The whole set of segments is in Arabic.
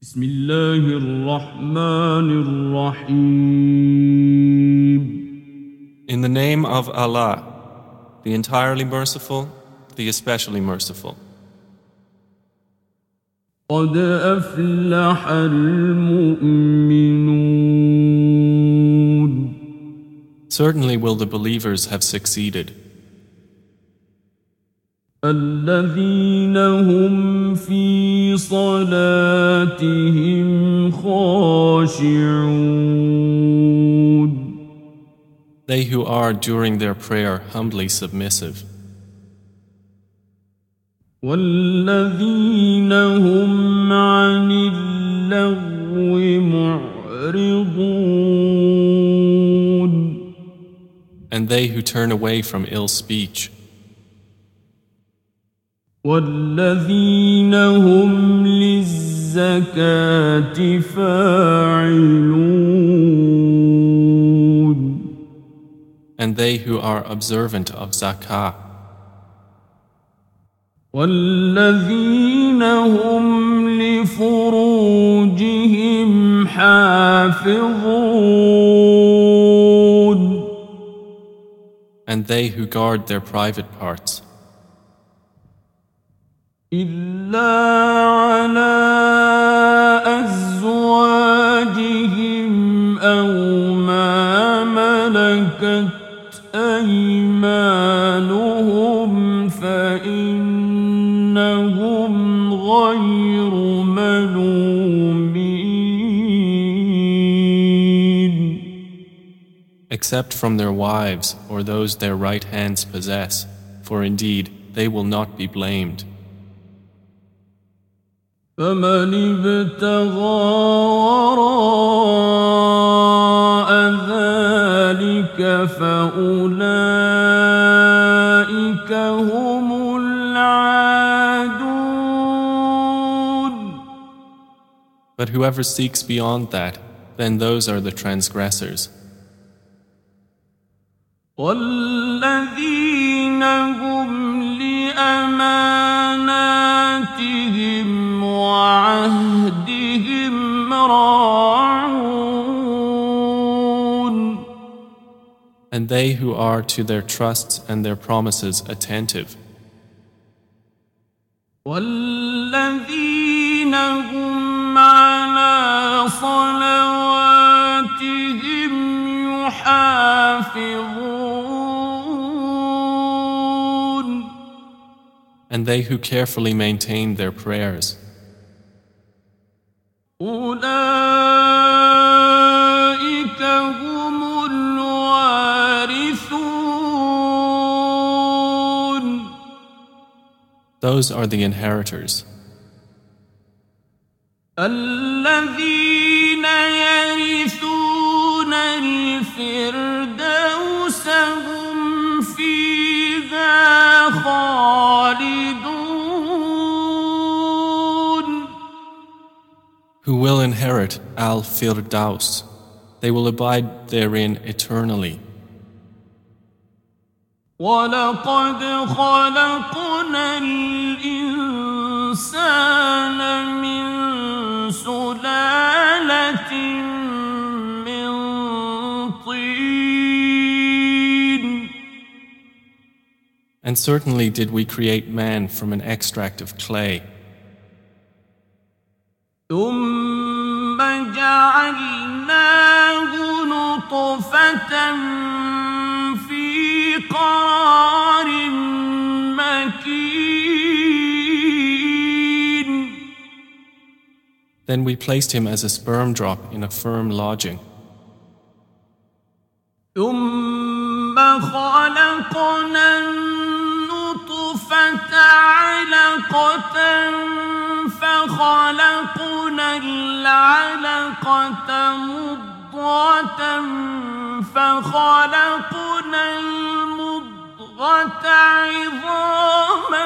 بسم الله الرحمن الرحيم. In the name of Allah, the entirely merciful, the especially merciful. قد أفلح المؤمنون. Certainly will the believers have succeeded. الذين هم في صلاتهم خاشعون. They who are during their prayer humbly submissive. والذين هم عن اللغو معرضون. And they who turn away from ill speech. والذين هم للزكاة فاعلون. And they who are observant of zakah. والذين هم لفروجهم حافظون. And they who guard their private parts. إلا على أزواجهم أو ما ملكت أيمانهم فإنهم غير ملومين. Except from their wives or those their right hands possess, for indeed they will not be blamed. فمن ابتغى وراء ذلك فأولئك هم العادون. But whoever seeks beyond that, then those are the transgressors. والذين هم لأماناتهم وعهدهم راعون. And they who are to their trusts and their promises attentive. والذين هم على صلواتهم يحافظون. And they who carefully maintain their prayers. أولئك هم الوارثون. Those are the inheritors. الذين يرثون الفردوس هم فيها خالدون. Who will inherit Al-Firdaus. They will abide therein eternally. وَلَقَدْ خَلَقْنَا الْإِنسَانَ مِنْ سُلَالَةٍ مِّن طِينٍ. And certainly did we create man from an extract of clay. ثُمَّ جَعَلْنَاهُ نُطْفَةً في قرار مكين. Then we placed him as a sperm drop in a firm lodging. ثم خلقنا النطفة علقة فخلقنا العلقة مضغة فخلقنا المضغة عظاما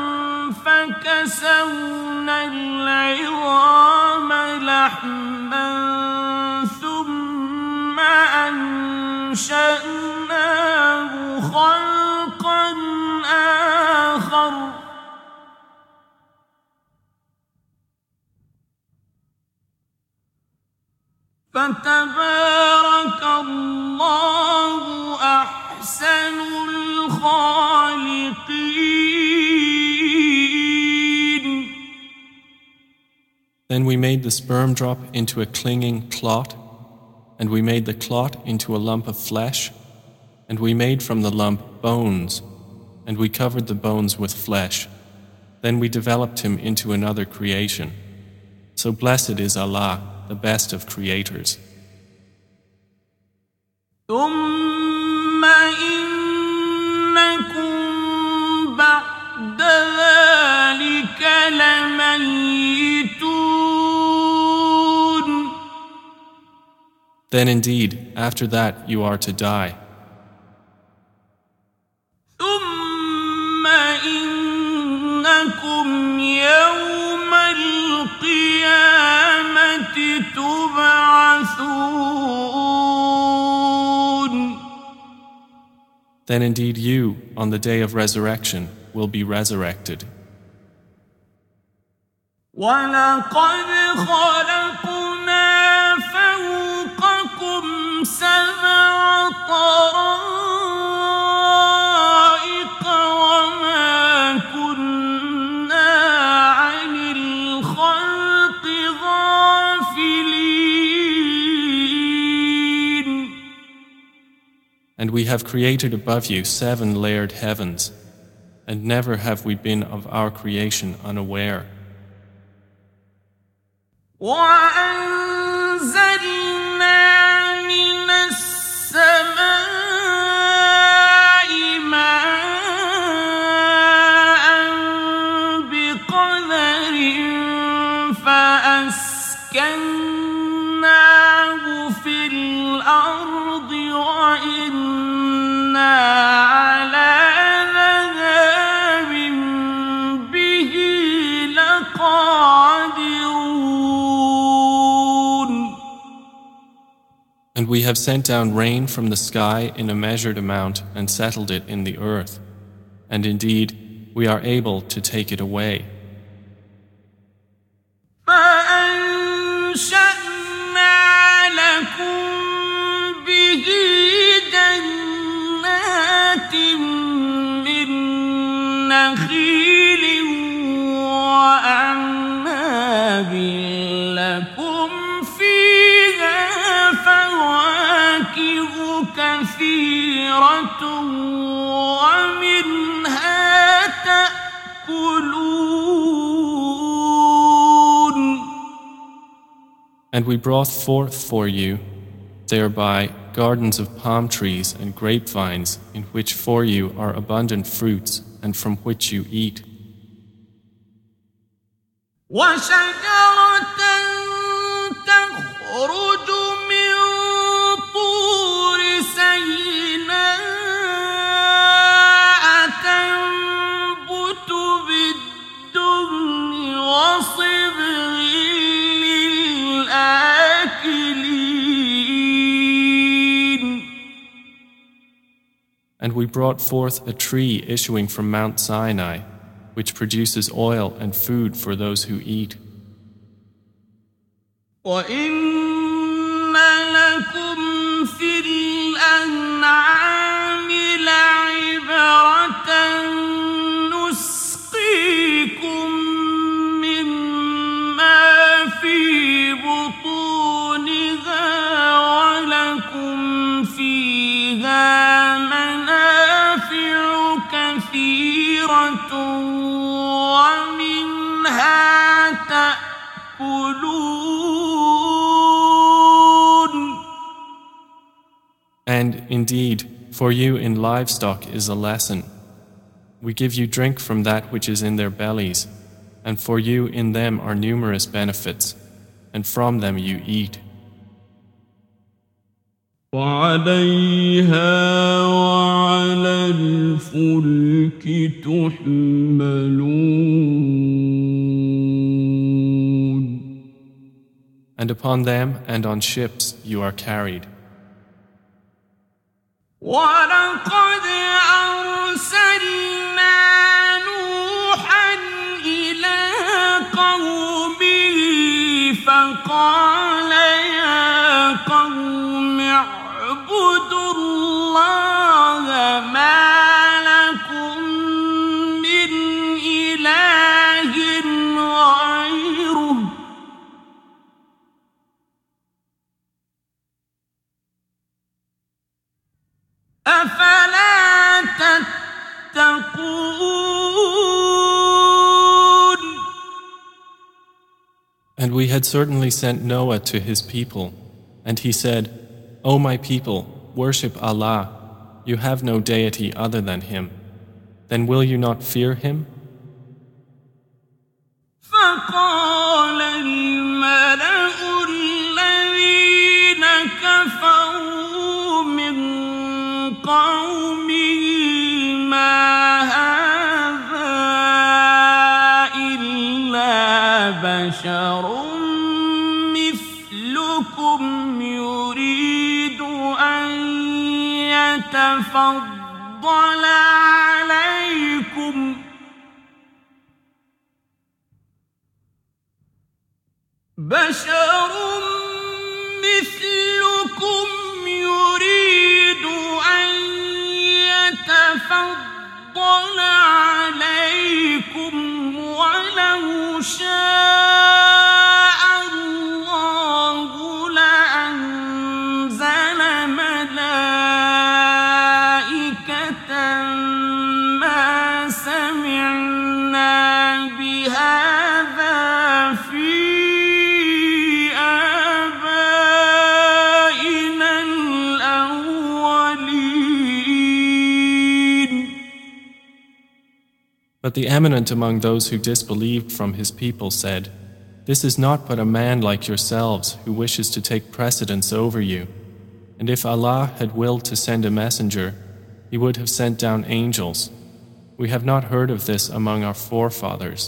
فكسونا العظام لحما ثم أنشأناه خلقا آخر. فتبارك الله أحسن الخالقين. Then we made the sperm drop into a clinging clot, and we made the clot into a lump of flesh, and we made from the lump bones, and we covered the bones with flesh. Then we developed him into another creation. So blessed is Allah, the best of creators. ثم إنكم بعد ذلك لميتون. Then indeed, after that you are to die. ثم إنكم يوم القيامة تبعثون. Then indeed you, on the day of resurrection, will be resurrected. وَلَقَدْ خَلَقْنَا فَوْقَكُمْ سَبْعَ طَرَائِقَ وَمَا كُنَّا عَنِ الْخَلْقِ غَافِلِينَ. And we have created above you 7 layered heavens, and never have we been of our creation unaware. وَأَنزَلْنَا مِنَ السَّمَاءِ مَاءً بِقَدَرٍ فَأَسْكَنَّاهُ فِي الْأَرْضِ وَإِنَّا عَلَى ذَهَابٍ بِهِ لَقَادِرُونَ. And we have sent down rain from the sky in a measured amount and settled it in the earth. And indeed, we are able to take it away. فَأَنشَأْنَا لَكُم بِهِ جَنَّاتٍ مِّن نَّخِيلٍ وَأَعْنَابٍ لَّكُمْ فِيهَا فَوَاكِهُ كَثِيرَةٌ وَمِنْهَا تَأْكُلُونَ. And we brought forth for you thereby gardens of palm trees and grapevines, in which for you are abundant fruits and from which you eat. وَشَجَرَةً تَخْرُجُ مِن طُورِ سَيْنَاءَ تَنبُتُ بِالدُّهْنِ وَصِبْغٍ لِّلْآكِلِينَ. And we brought forth a tree issuing from Mount Sinai, which produces oil and food for those who eat. وَإِنَّ لَكُمْ فِي الْأَنْعَامِ لَعِبْرَةً نُّسْقِيكُم مِّمَّا فِي بُطُونِهَا وَلَكُمْ فِيهَا مَنَافِعُ كَثِيرَةٌ وَمِنْهَا تَأْكُلُونَ. And indeed, for you in livestock is a lesson. We give you drink from that which is in their bellies, and for you in them are numerous benefits, and from them you eat. وَعَلَيْهَا وَعَلَى الْفُلْكِ تُحْمَلُونَ. And upon them and on ships you are carried. وَلَقَدْ أَرْسَلْنَا نُوحًا إِلَىٰ قَوْمِهِ فَقَالَ يَا And we had certainly sent Noah to his people, and he said, O my people, worship Allah, you have no deity other than Him. Then will you not fear Him? فقال الملأ الذين كفروا من قومه ما هذا إلا بشر مثلكم يريد أن يتفضل عليكم بشر مثلكم يريد أن يتفضل عليكم ولو شاء الله لأنزل ملائكة ما سمعنا بهذا في But the eminent among those who disbelieved from his people said, This is not but a man like yourselves who wishes to take precedence over you. And if Allah had willed to send a messenger, He would have sent down angels. We have not heard of this among our forefathers.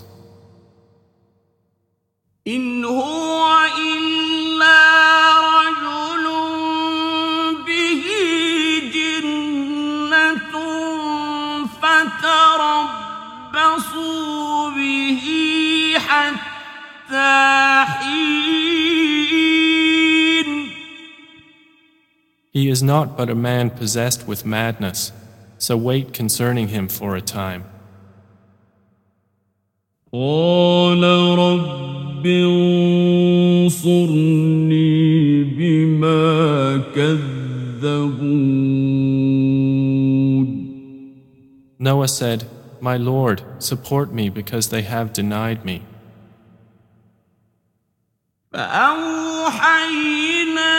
إن هو إلا رجل به جنة فتربصوا به حتى حين. He is not but a man possessed with madness, so wait concerning him for a time. قال رب انصرني بما كذبون. Noah said, My Lord, support me because they have denied me. فأوحينا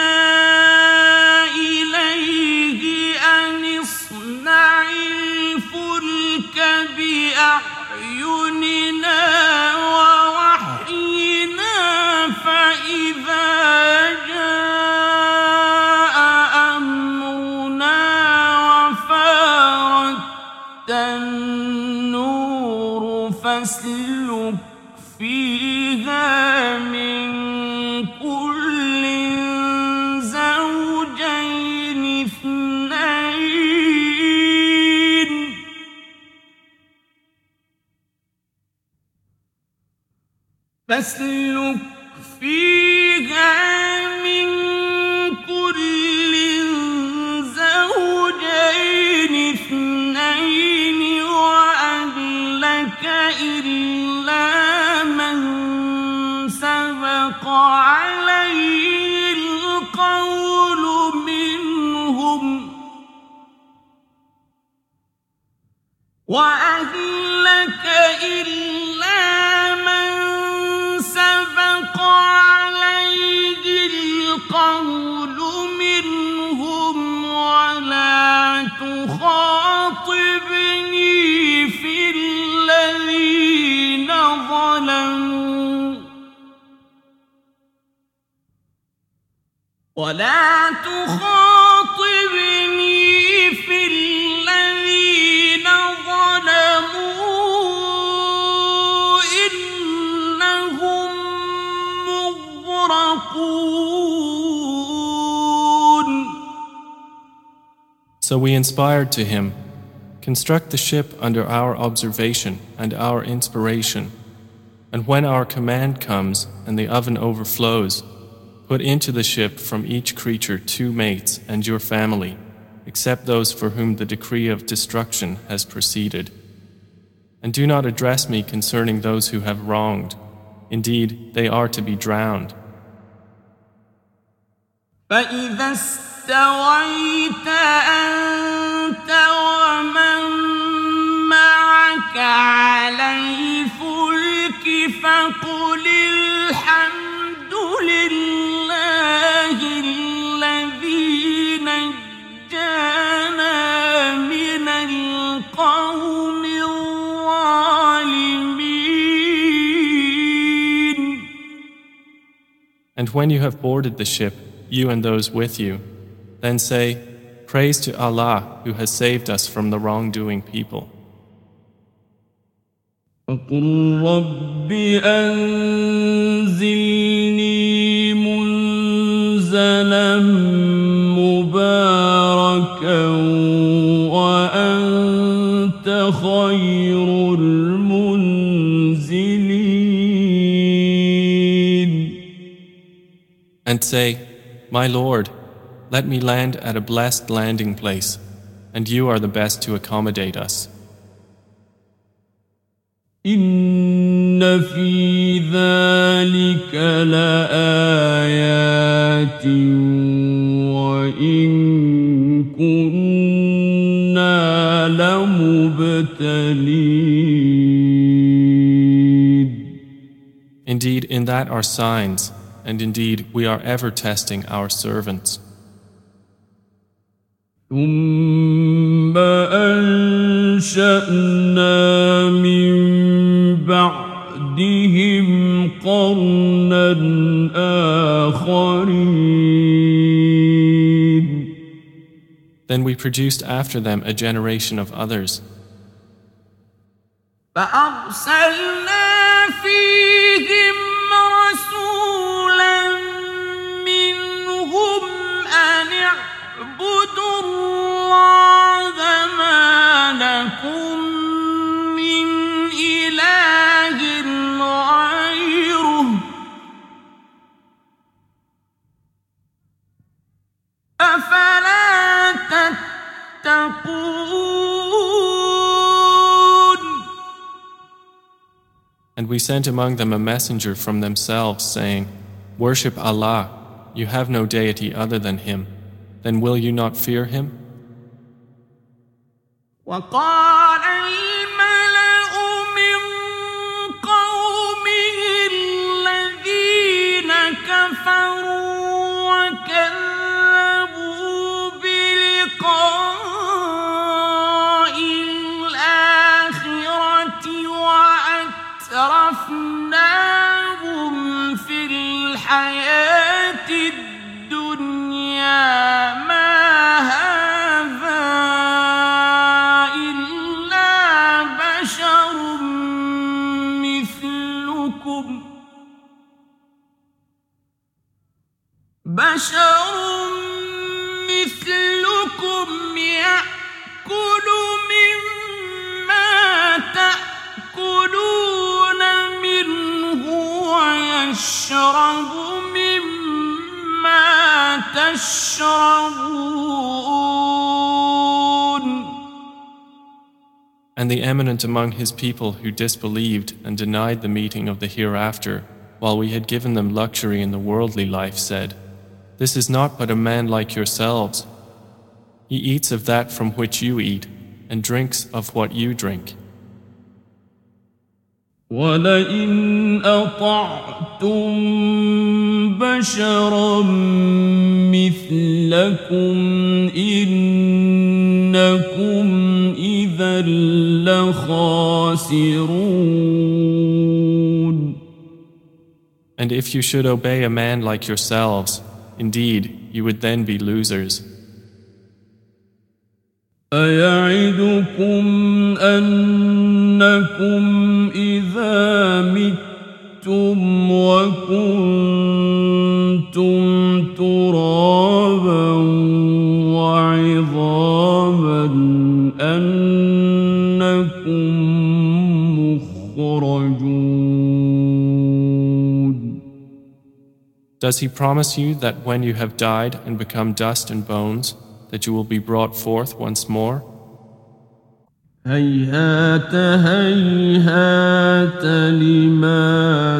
إليه أن اصنع الفلك بأعيننا ووحينا فإذا جاء أمرنا وفارت النور فاسلك فيها من كل زوجين اثنين فاسلك فيها من كل زوجين اثنين وأهلك إلا من سبق عليه القول منهم وأهلك إلا من سبق عليه القول منهم ولا تخاطبني في الذين ظلموا ولا تخاطبني في الذين ظلموا إنهم مغرقون. So we inspired to him, Construct the ship under our observation and our inspiration, and when our command comes and the oven overflows, put into the ship from each creature 2 mates and your family, except those for whom the decree of destruction has proceeded. And do not address me concerning those who have wronged. Indeed, they are to be drowned. فإذا استويت أنت ومن معك على الفلك فقل الحمد And when you have boarded the ship, you and those with you, then say, Praise to Allah who has saved us from the wrongdoing people. فقل رب أنزلني منزلا مباركا وأنت خير المنزلين. And say, My Lord, let me land at a blessed landing place, and you are the best to accommodate us. إن في ذلك لآيات وإن كنا لمبتلين. Indeed, in that are signs, and indeed we are ever testing our servants. ثم أنشأنا من بعدهم قرنا آخرين. Then we produced after them a generation of others. فأرسلنا فيهم رسولا منهم أن اعبدوا الله ما لكم من إله غيره أفلا تتقون. And we sent among them a messenger from themselves, saying, Worship Allah, you have no deity other than Him. Then will you not fear Him? وقال الملأ من قومه الذين كفروا وكذبوا بلقاء الآخرة وأترفناهم في الحياة الدنيا ما هذا إلا بشر مثلكم يأكل مما تأكلون منه ويشرب مما تشربون. And the eminent among his people who disbelieved and denied the meeting of the hereafter, while we had given them luxury in the worldly life, said, This is not but a man like yourselves. He eats of that from which you eat, and drinks of what you drink. وَلَئِنْ أَطَعْتُمْ بَشَرًا مِثْلَكُمْ إِنَّكُمْ إِذًا لَخَاسِرُونَ. And if you should obey a man like yourselves, indeed, you would then be losers. أَيَعِدُكُمْ أَنَّكُمْ إِذَا مِتُّمْ وَكُنْتُمْ تُرَابًا وَعِظَامًا أَنَّكُمْ مُخْرَجُونَ. Does he promise you that when you have died and become dust and bones, that you will be brought forth once more? هيهات هيهات لما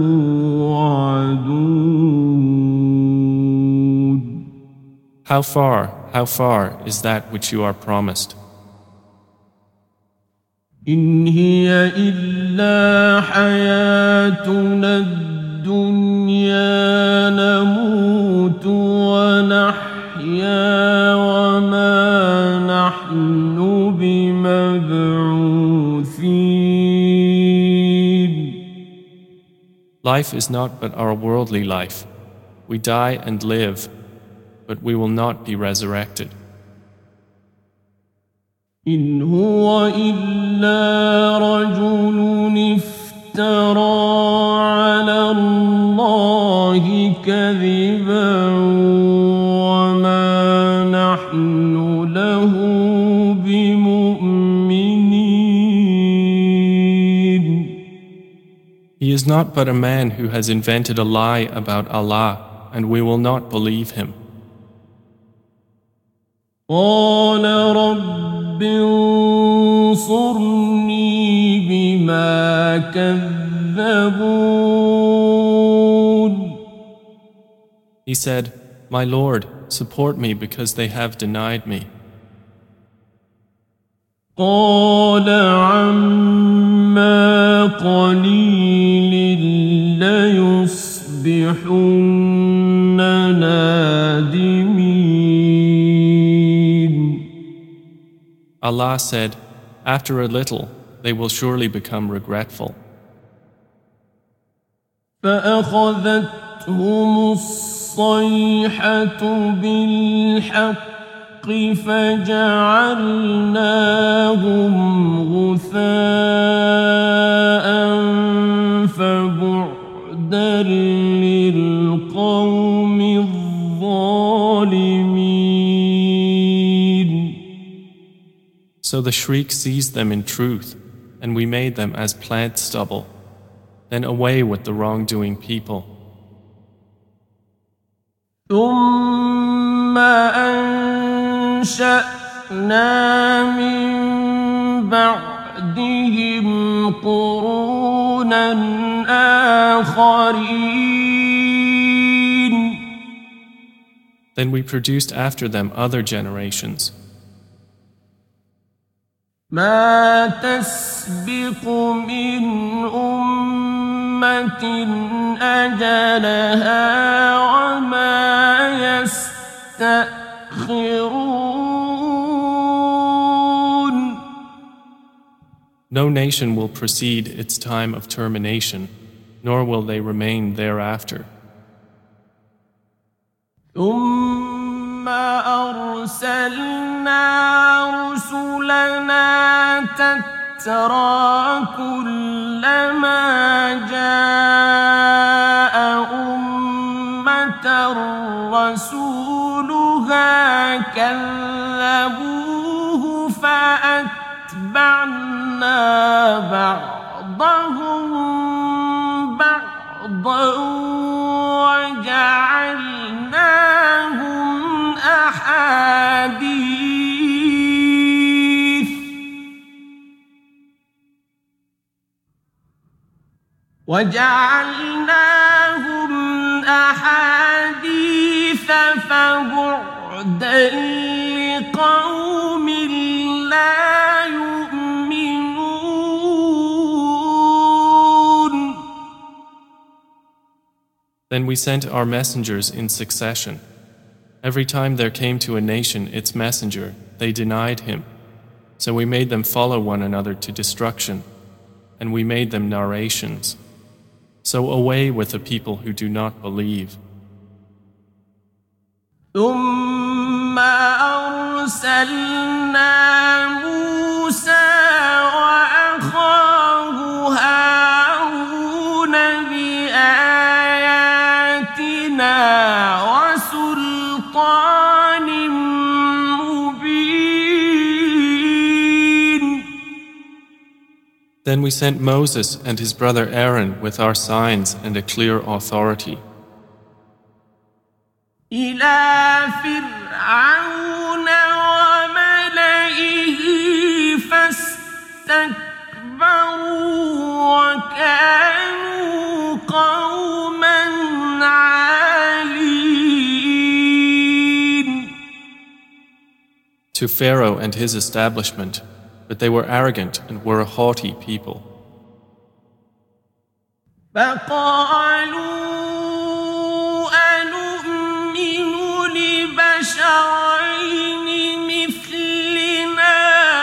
توعدون. How far is that which you are promised? إن هي إلا حياتنا الدنيا نموت ونحيا وما نحن بمبعوثين. Life is not but our worldly life. We die and live, but we will not be resurrected. إن هو إلا رجل افترى على الله كذبا وما نحن له بمؤمنين. He is not but a man who has invented a lie about Allah, and we will not believe him. قال رب انصرني بما كذبون. He said, My Lord, support me because they have denied me. قال عما قليل ليصبحن نادمين. Allah said, After a little, they will surely become regretful. فأخذتهم الصيحة بالحق فجعلناهم غثاء فبعدا للقوم الظالمين. So the shriek seized them in truth, and we made them as plant stubble. Then away with the wrongdoing people. ثم أنشأنا من بعدهم قرونا آخرين. Then we produced after them other generations. ما تسبق من أمة أجلها وما يستأخرون. No nation will precede its time of termination, nor will they remain thereafter. ثم أرسلنا رسلنا تترى كلما جاء أمة رسولها كذبوه فأتبعنا بعضهم بعضا وجعلناهم أحاديث فبعدا لقوم لا يؤمنون. Then we sent our messengers in succession. Every time there came to a nation its messenger, they denied him. So we made them follow one another to destruction, and we made them narrations. So away with the people who do not believe. ثم أرسلنا موسى وأخاه هارون بآياتنا وسلطان مبين. Then we sent Moses and his brother Aaron with our signs and a clear authority. إلى فرعون وملئه فاستكبروا وكانوا قوما عالين. To Pharaoh and his establishment, but they were arrogant and were a haughty people. فقالوا بشرين مثلنا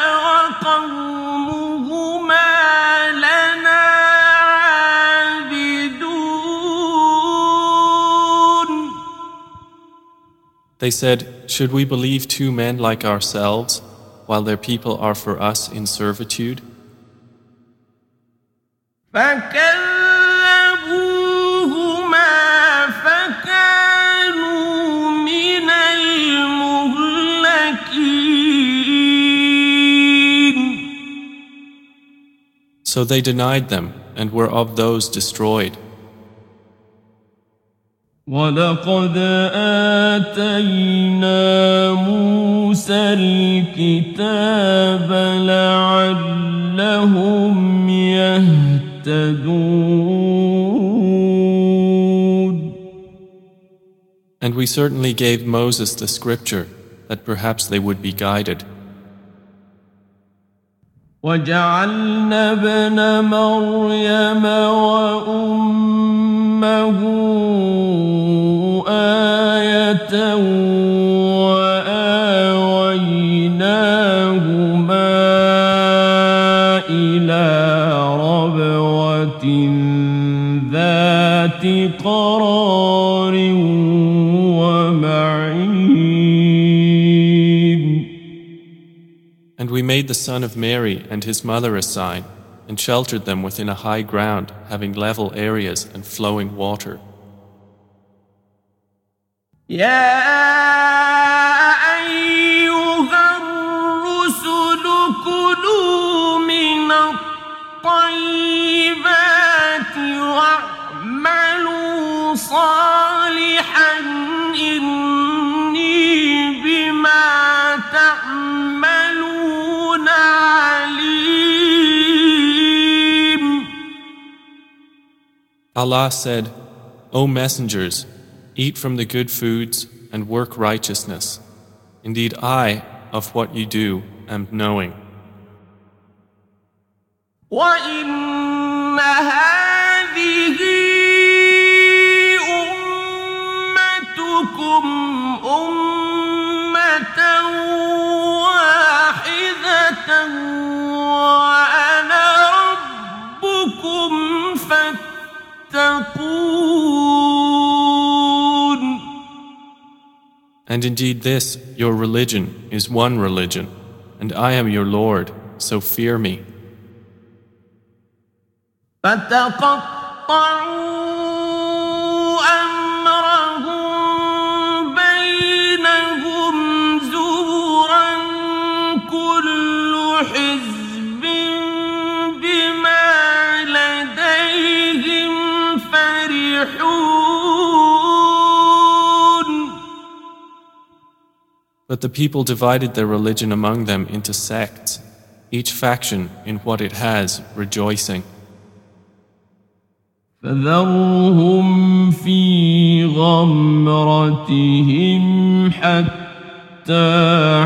وقومهما لنا عابدون. They said, should we believe two men like ourselves, while their people are for us in servitude? فكذبوهما فكانوا من المهلكين. So they denied them and were of those destroyed. وَلَقَدْ آتَيْنَا مُوسَى الْكِتَابَ لَعَلَّهُمْ يَهْتَدُونَ. And we certainly gave Moses the scripture, that perhaps they would be guided. وَجَعَلْنَا ابْنَ مَرْيَمَ وَأُمَّهُ آيَةً وَآوَيْنَاهُمَا إِلَى رَبْوَةٍ ذَاتِ قَرَارٍ وَمَعِينٍ. And we made the son of Mary and his mother a sign, and sheltered them within a high ground, having level areas and flowing water. يا أيها الرسل كلوا من الطيبات واعملوا صالحا إني بما تعملون عليم. Allah said, O messengers, eat from the good foods and work righteousness. Indeed, I, of what you do, am knowing. وَإِنَّ هَذِهِ أُمَّتُكُمْ أُمَّةً وَاحِدَةً وَأَنَا رَبُّكُمْ فَاتَّقُونِ. And indeed this, your religion, is one religion, and I am your Lord, so fear me. فَتَقَطَّعُوا أَمْرَهُم بَيْنَهُمْ زُبُرًا كُلُّ حِزْبٍ بِمَا لَدَيْهِمْ فَرِحُونَ. But the people divided their religion among them into sects, each faction in what it has, rejoicing. فذرهم في غمرتهم حتى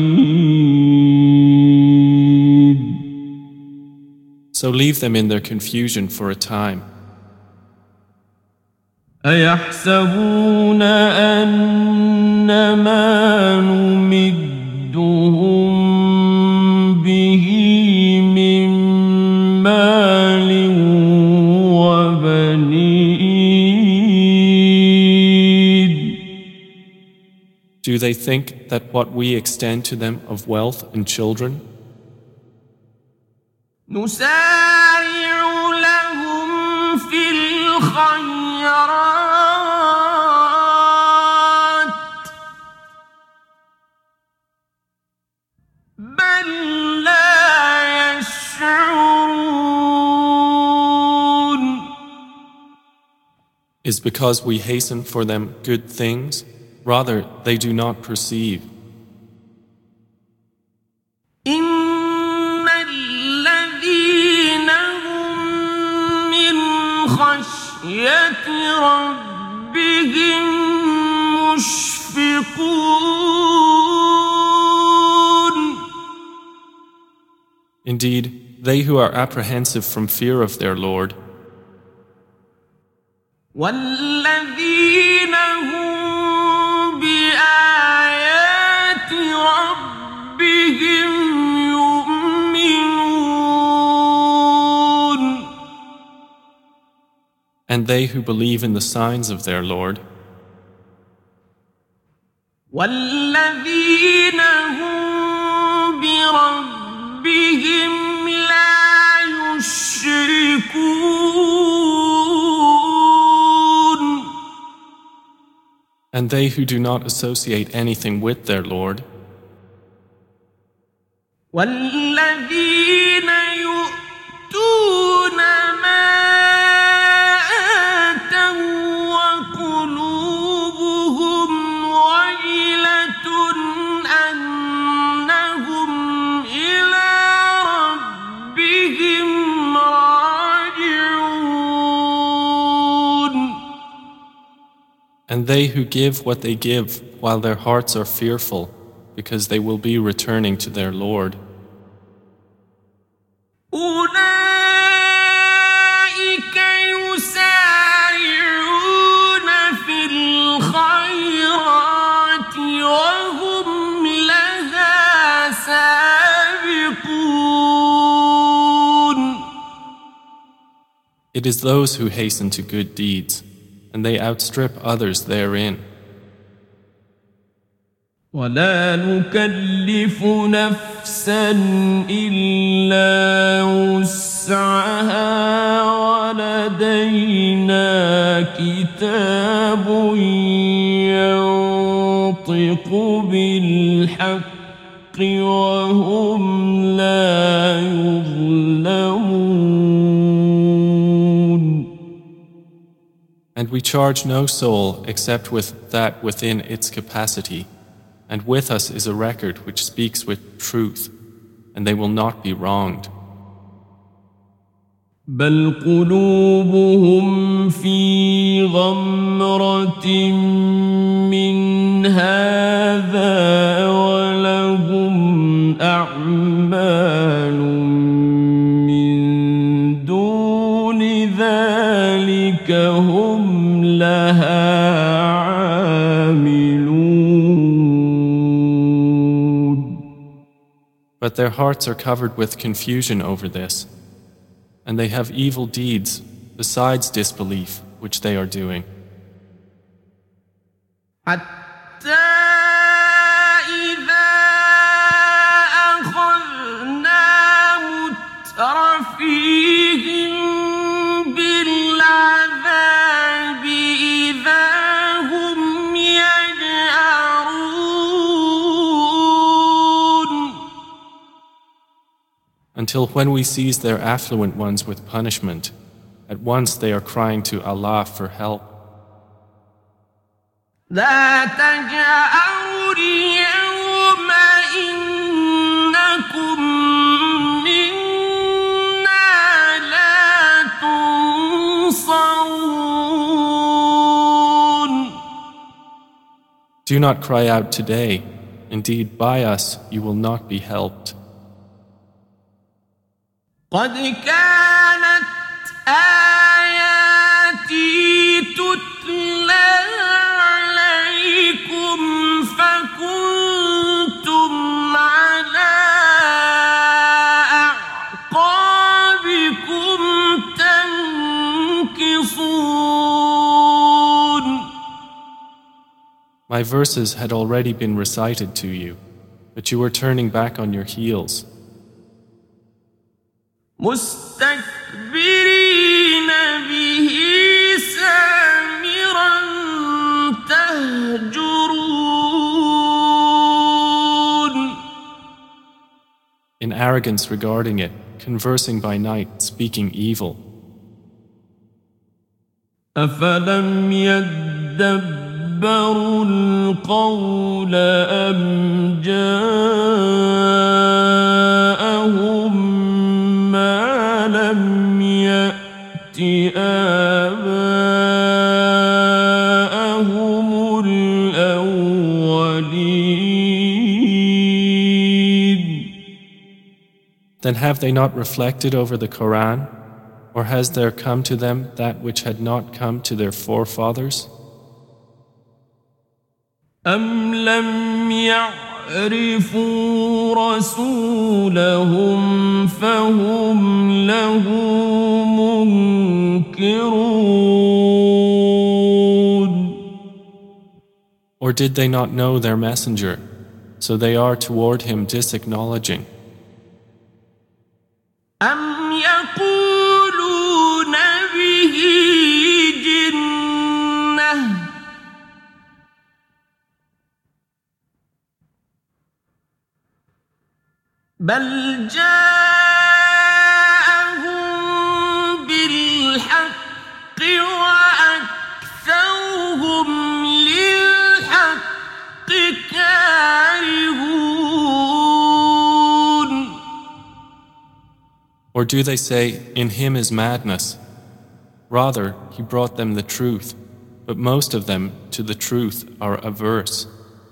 حين. So leave them in their confusion for a time. أيحسبون أن ما نمدهم به من مال Do they think that what we extend to them of wealth and children? نسارع لهم في الخيرات بل لا يشعرون. Is because we hasten for them good things? Rather, they do not perceive. إن الذين هم من خشية ربهم مشفقون. Indeed, they who are apprehensive from fear of their Lord, والذين هم بآيات ربهم يؤمنون. and they who believe in the signs of their Lord, والذين هم بربهم لا يشركون. And they who do not associate anything with their Lord, والذين يؤتون ما آتوا وقلوبهم وجلة أنهم إلى ربهم راجعون. and they who give what they give while their hearts are fearful, because they will be returning to their Lord. أولئك يسارعون في الخيرات وهم لها سابقون. It is those who hasten to good deeds, and they outstrip others therein. ولا نكلف نفسا إلا وسعها ولدينا كتاب ينطق بالحق وهم لا يظلمون. And we charge no soul except with that within its capacity. And with us is a record which speaks with truth, and they will not be wronged. بل قلوبهم في غمرة من هذا ولهم أعمال من دون ذلك هم لها But their hearts are covered with confusion over this, and they have evil deeds besides disbelief which they are doing. حتى إذا أخذنا مترفيهم بالعذاب إذا هم يجأرون. Until when we seize their affluent ones with punishment, at once they are crying to Allah for help. لا تجأروا اليوم إنكم منا لا تنصرون. Do not cry out today. Indeed, by us you will not be helped. قد كانت آياتي تتلى عليكم فكنتم على أعقابكم تنكصون. My verses had already been recited to you, but you were turning back on your heels. مستكبرين به سامرا تهجرون. In arrogance regarding it, conversing by night, speaking evil. أفلم يدبروا القول أم جاءهم ما لم يأت آباءهم الأولين. Then have they not reflected over the Quran? Or has there come to them that which had not come to their forefathers? أم لم يعرفوا رسولهم فهم له منكرون. Or did they not know their messenger, so they are toward him disacknowledging? أم يقولون به جنة بل جاءهم بالحق وأكثرهم للحق كارهون. Or do they say, in him is madness? Rather, he brought them the truth, but most of them to the truth are averse.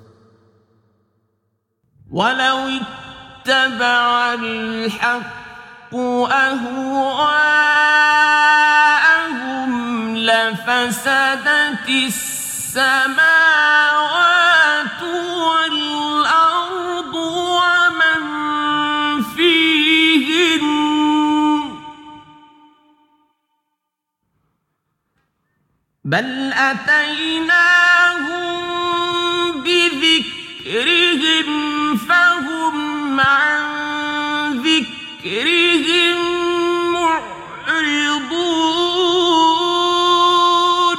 ولو اتبع الحق أهواءهم لفسدت السماوات والأرض ومن فيهن بل أتيناهم بذكرهم فهم عن ذكرهم معرضون.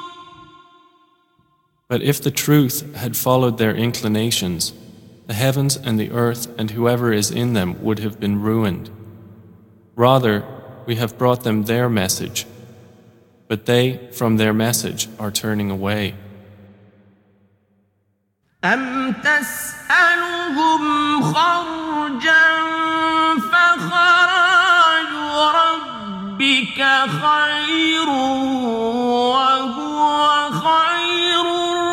But if the truth had followed their inclinations, the heavens and the earth and whoever is in them would have been ruined. Rather, we have brought them their message, but they from their message are turning away. أم تسألهم خرجا فخراج ربك خير وهو خير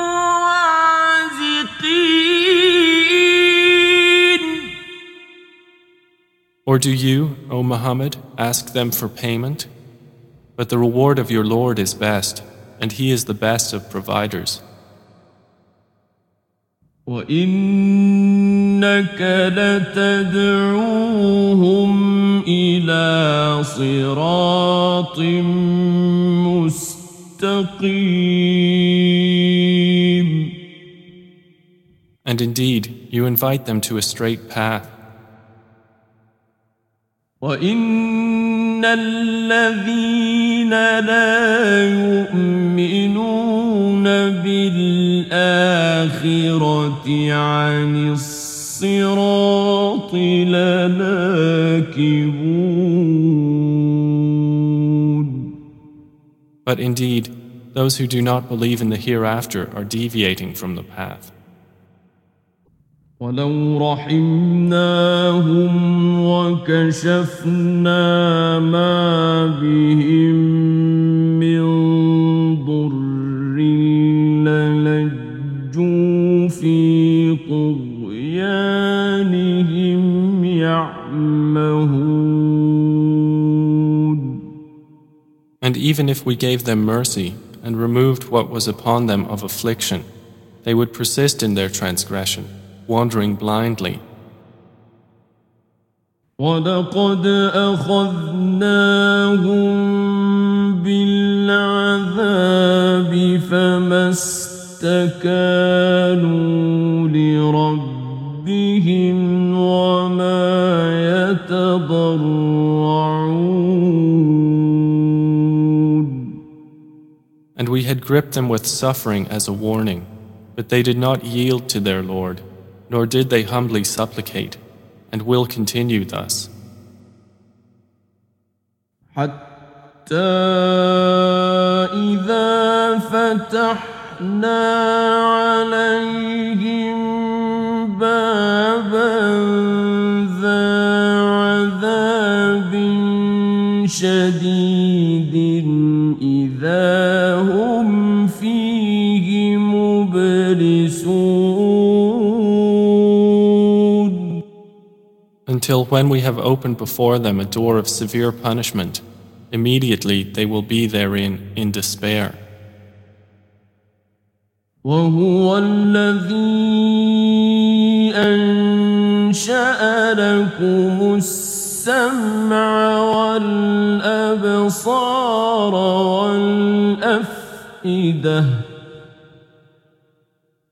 الرازقين. Or do you, O Muhammad, ask them for payment? But the reward of your Lord is best, and He is the best of providers. وَإِنَّكَ لَتَدْعُوهُمْ إِلَى صِرَاطٍ مُسْتَقِيمٍ. And indeed, you invite them to a straight path. وَإِنَّ الَّذِينَ لَا يُؤْمِنُونَ بِالْآخِرَةِ عَنِ الصِّرَاطِ لَنَاكِبُونَ. But indeed, those who do not believe in the hereafter are deviating from the path. وَلَوْ رَحِمْنَاهُمْ وَكَشَفْنَا مَا بِهِمْ مِنْ ضُرٍّ لَلَجُّوا فِي طُغْيَانِهِمْ يَعْمَهُونَ. And even if we gave them mercy and removed what was upon them of affliction, they would persist in their transgression, wandering blindly. وَلَقَدْ أَخَذْنَاهُمْ بِالْعَذَابِ فَمَا اسْتَكَانُوا لِرَبِّهِمْ وَمَا يَتَضَرَّعُونَ. And we had gripped them with suffering as a warning, but they did not yield to their Lord, nor did they humbly supplicate, and will continue thus. حتى إذا فتحنا عليهم بابا ذا عذاب شديد إذا هم فيه مبلسون. Until when we have opened before them a door of severe punishment, immediately they will be therein in despair. وهو الذي أنشأ لكم السمع والأبصار والأفئدة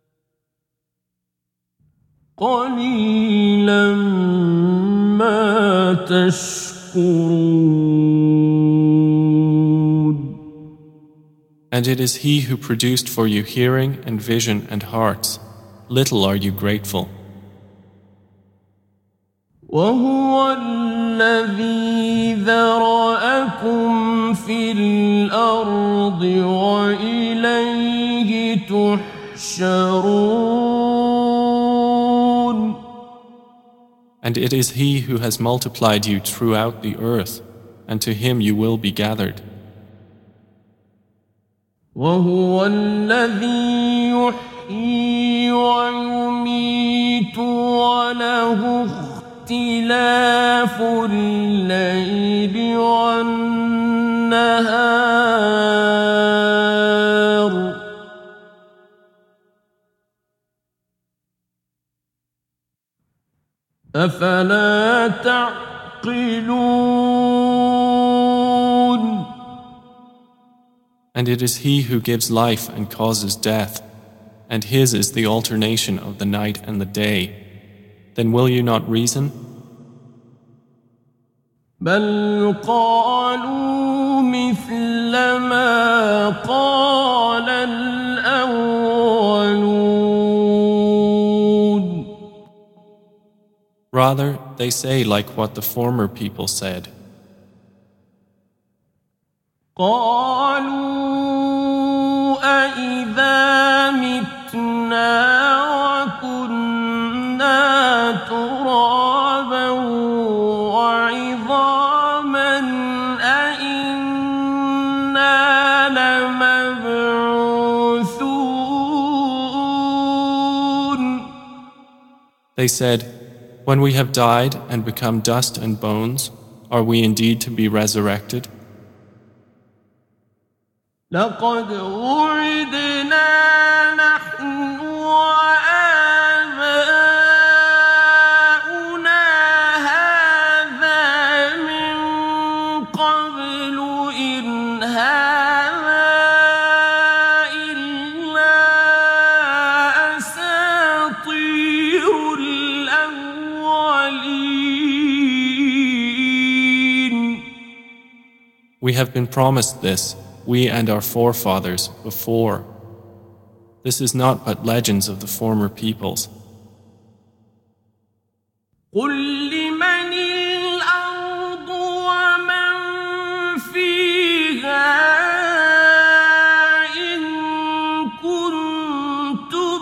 قليلا ما تشكرون. And it is He who produced for you hearing and vision and hearts. Little are you grateful. وهو الذي ذرأكم في الأرض وإليه تحشرون. And it is He who has multiplied you throughout the earth, and to Him you will be gathered. وهو الذي يحيي ويميت وله اختلاف الليل والنهار. أفلا تعقلون. And it is He who gives life and causes death, and His is the alternation of the night and the day. Then will you not reason? بل قالوا مثل ما قال الأولون. Rather, they say like what the former people said. قالوا أإذا متنا وكنا ترابا وعظاما أإنا لمبعوثون. They said, when we have died and become dust and bones, are we indeed to be resurrected? لقد وعدنا نحن وآباؤنا هذا من قبل إن هذا إلا أساطير الأولين. We have been promised this, we and our forefathers before. This is not but legends of the former peoples. قل لمن الأرض ومن فيها إن كنتم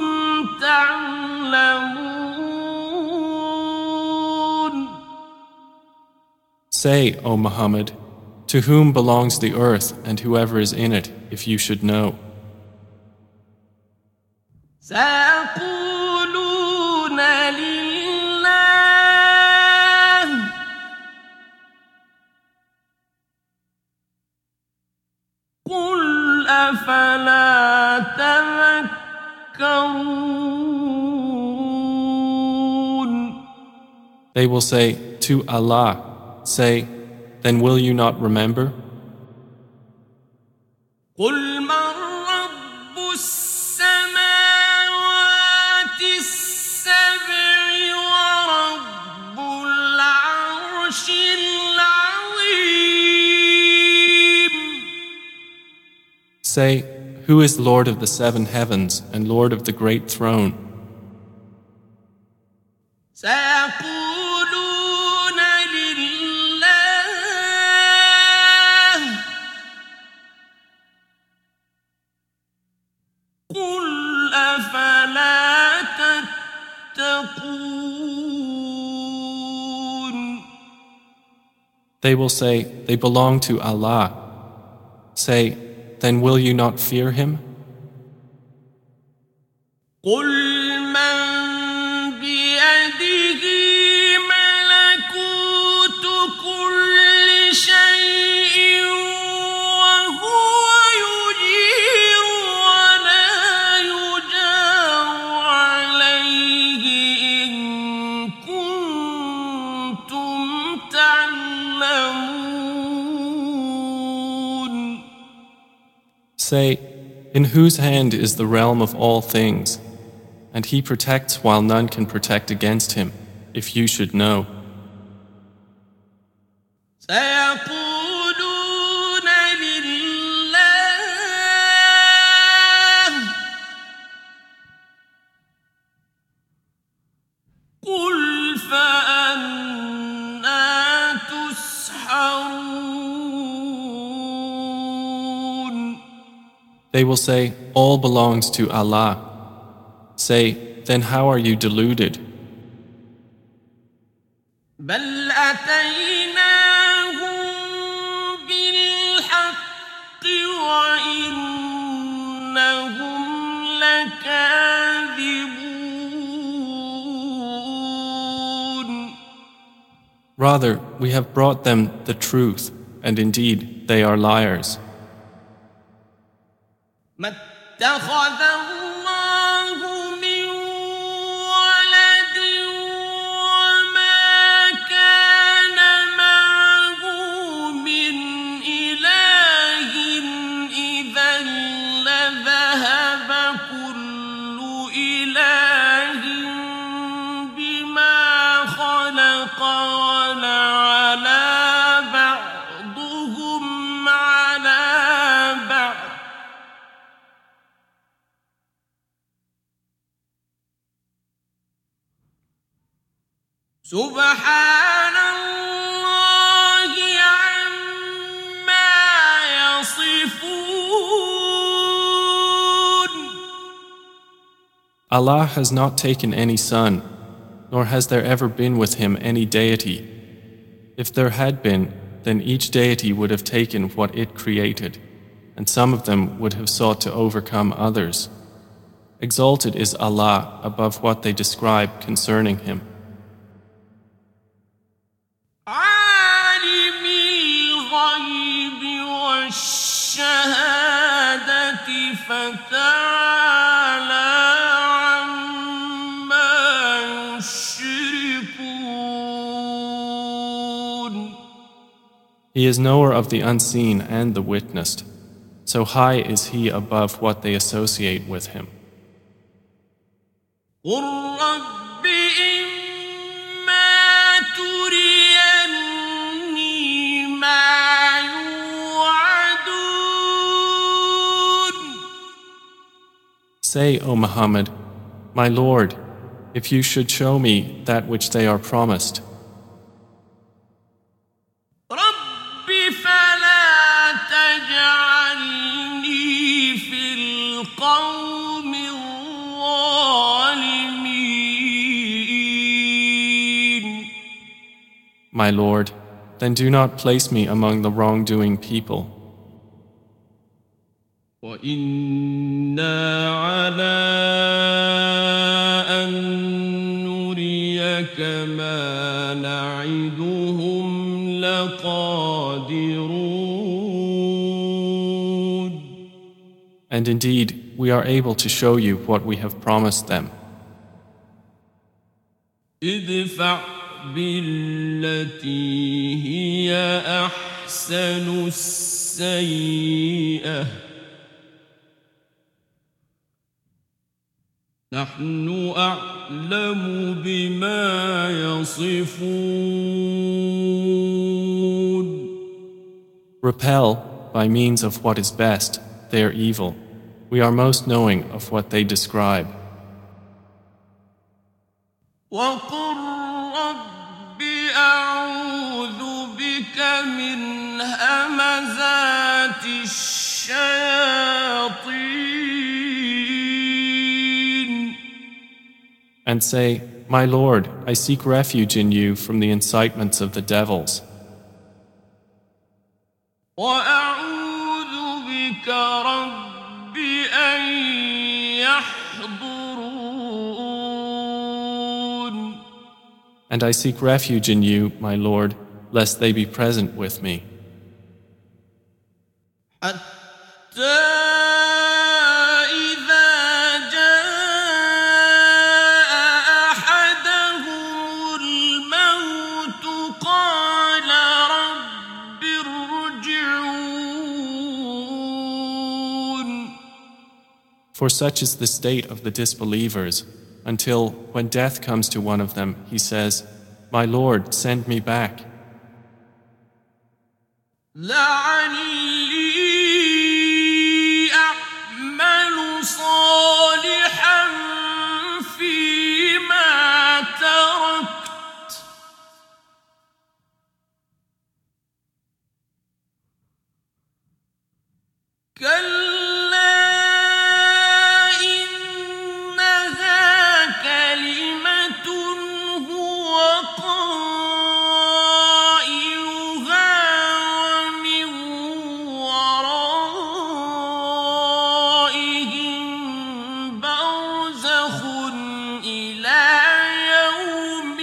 تعلمون. Say, O Muhammad, to whom belongs the earth and whoever is in it, if you should know? سيقولون لله قل أفلا تذكرون. They will say, to Allah. Say, then will you not remember? قل من رب السماوات السبع ورب العرش العظيم. Say, who is Lord of the 7 heavens and Lord of the great throne? سيقولون لله قل أفلا تتقون. They will say, they belong to Allah. Say, then will you not fear Him? قل من بيده ملكوت كل شيء وهو يجير ولا يجار عليه إن كنتم تعلمون. Say, in whose hand is the realm of all things, And He protects while none can protect against Him, if you should know. سيقولون لله قل فأنى تسحرون. They will say, all belongs to Allah. Say, then how are you deluded? بل أتيناهم بالحق وإنهم لكاذبون. Rather, we have brought them the truth, and indeed they are liars. ما اتخذ الله من ولد وما كان معه من إله إذا لذهب كل إله بما خلق ولعلى بعضهم على بعض. سبحان الله عما يصفون. Allah has not taken any son, nor has there ever been with Him any deity. If there had been, then each deity would have taken what it created, and some of them would have sought to overcome others. Exalted is Allah above what they describe concerning Him. عالم الغيب والشهادة فتعالى عما يشركون. He is knower of the unseen and the witnessed. So high is He above what they associate with Him. قل رب إما تريني ما يوعدون. Say, O Muhammad, my Lord, if you should show me that which they are promised, رب فلا تجعلني في القوم الظالمين. my Lord, then do not place me among the wrongdoing people. وإنا على أن نريك ما نعدهم لقادرون. And indeed, we are able to show you what we have promised them. ادفع بالتي هي أحسن السيئة نحن أعلم بما يصفون. Repel by means of what is best their evil. We are most knowing of what they describe. وقل رب أعوذ بك من همزات الشياطين. And say, my Lord, I seek refuge in you from the incitements of the devils. وأعوذ بك رب أن يحضرون. And I seek refuge in you, my Lord, lest they be present with me. حتى إذا جاء أحدهم الموت قال رب ارجعون. For such is the state of the disbelievers, until when death comes to one of them, he says, "My Lord, send me back, لعلي أعمل صالحا فيما تركت كلا إنها كلمة هو قائلها ومن ورائهم برزخ إلى يوم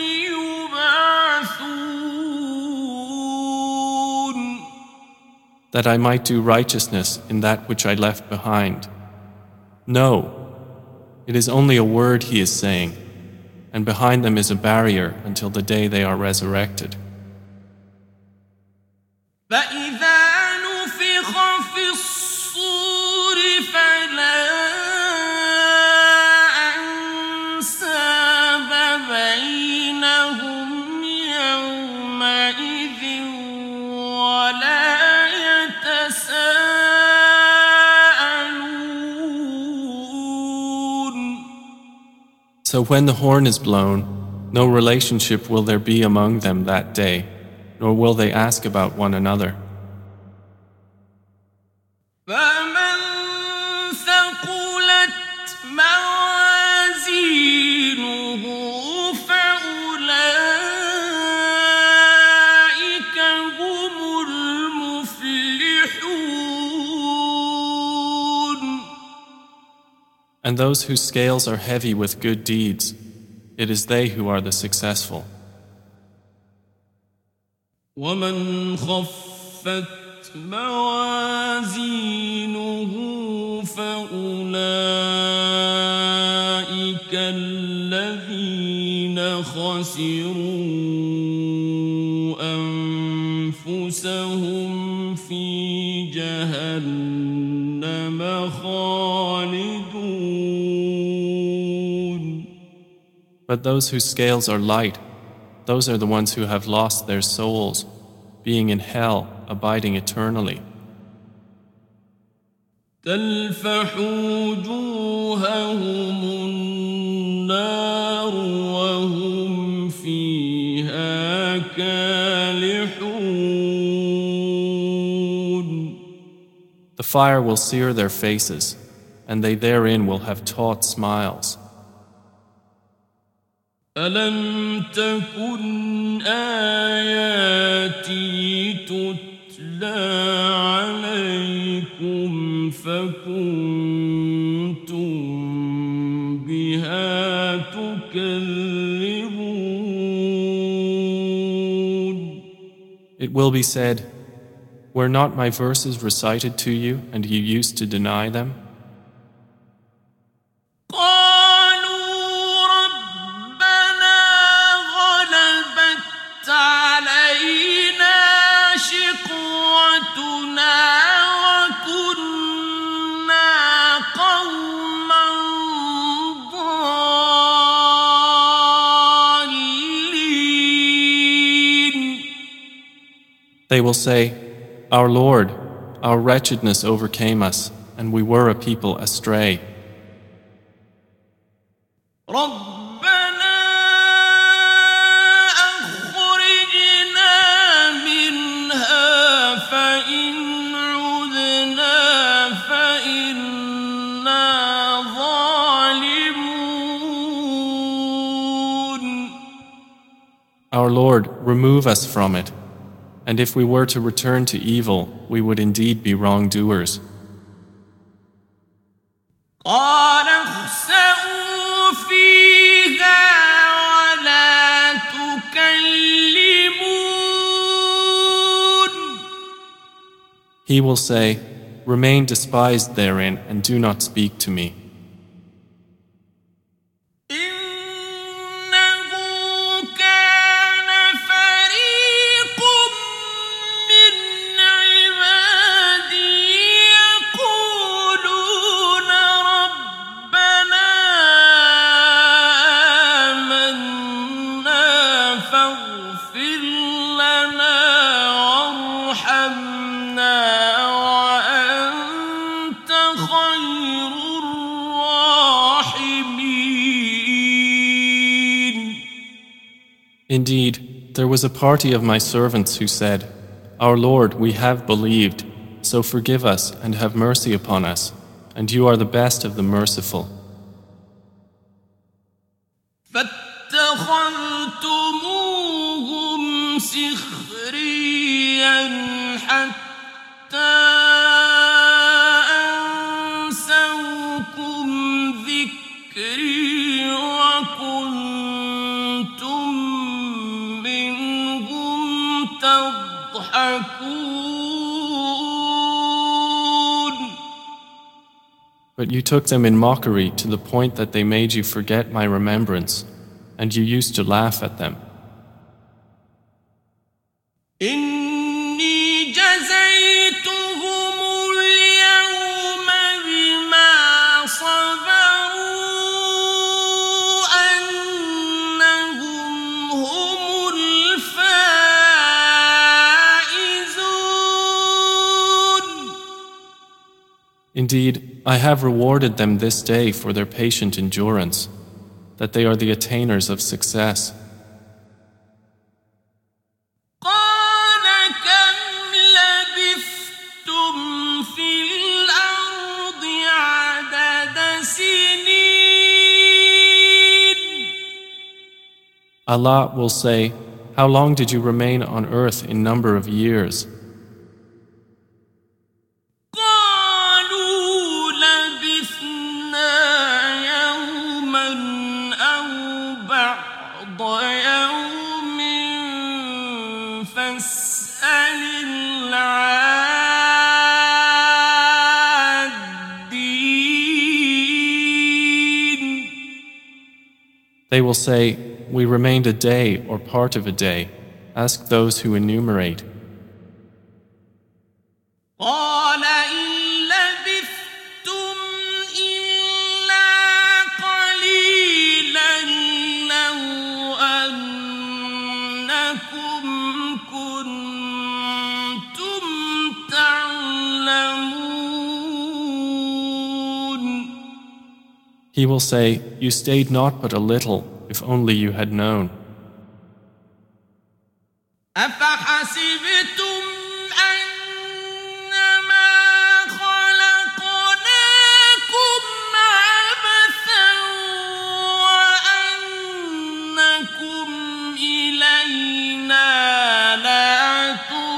يبعثون. that I might do righteousness in that which I left behind. No, it is only a word he is saying, and behind them is a barrier until the day they are resurrected. فإذا نفخ في الصور فلا أنساب بينهم يومئذ ولا يتساءلون. So when the horn is blown, no relationship will there be among them that day, nor will they ask about one another. فمن ثقلت موازينه فأولئك هم المفلحون. And those whose scales are heavy with good deeds, it is they who are the successful. ومن خفت موازينه فأولئك الذين خسروا أنفسهم في جهنم خالدون. But those whose scales are light, those are the ones who have lost their souls, being in hell, abiding eternally. تلفح وجوههم النار وهم فيها كالحون. The fire will sear their faces, and they therein will have taut smiles. ألم تكن آياتي تتلى عليكم فكنتم بها تكذبون. It will be said, "Were not my verses recited to you, and you used to deny them?" علينا شقوتنا وكنا قوما ضالين. They will say, "Our Lord, our wretchedness overcame us, and we were a people astray." Our Lord, remove us from it, and if we were to return to evil, we would indeed be wrongdoers. قال اخسئوا فيها ولا تكلمون. He will say, "Remain despised therein and do not speak to me." Indeed, there was a party of my servants who said, Our Lord, we have believed, so forgive us and have mercy upon us, and you are the best of the merciful. فاتخذتموهم سخريا حتى أنسوكم ذكري وكنتم منهم تضحكون. But you took them in mockery to the point that they made you forget my remembrance, and you used to laugh at them. إني جزيتهم اليوم بما صبروا أنهم هم الفائزون. Indeed, I have rewarded them this day for their patient endurance, that they are the attainers of success. قال كم لبثتم في الأرض عدد سنين. Allah will say, How long did you remain on earth in number of years? قالوا لبثنا يوما أو بعض يوم فاسأل العادين. They will say, We remained a day or part of a day. Ask those who enumerate. قال إن لبثتم إلا قليلا لو أنكم كنتم تعلمون. He will say, You stayed not but a little, if only you had known. أفحسبتم أنما خلقناكم عبثا وأنكم إلينا لا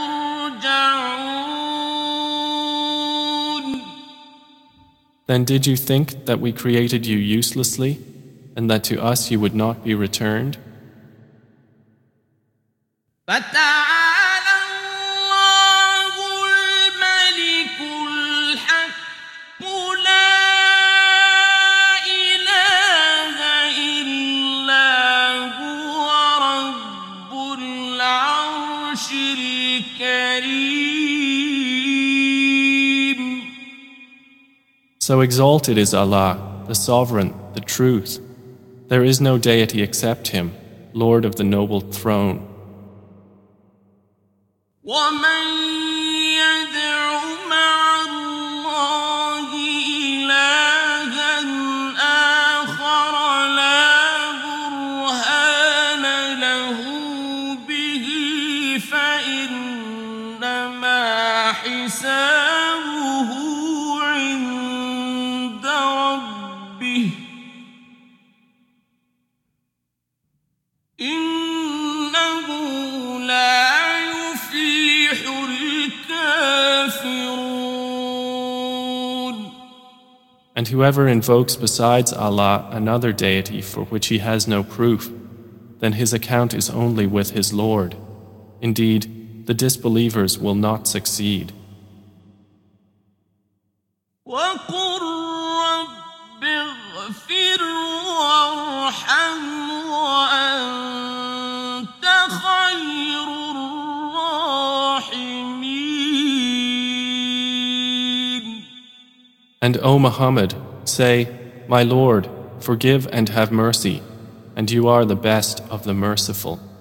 ترجعون. Then did you think that we created you uselessly, and that to us you would not be returned? فتعالى الله الملك الحق لا إله إلا هو رب العرش الكريم. So exalted is Allah, the Sovereign, the Truth. There is no deity except Him, Lord of the noble throne. ومن يدع مع الله إلها آخر لا برهان له به فإنما حسابه عند ربه إنه لا يفلح الكافرون. And whoever invokes besides Allah another deity for which he has no proof, then his account is only with his Lord. Indeed, the disbelievers will not succeed. وقل رب اغفر وارحم وأنت خير الراحمين. And O Muhammad, say, My Lord, forgive and have mercy, and you are the best of the merciful.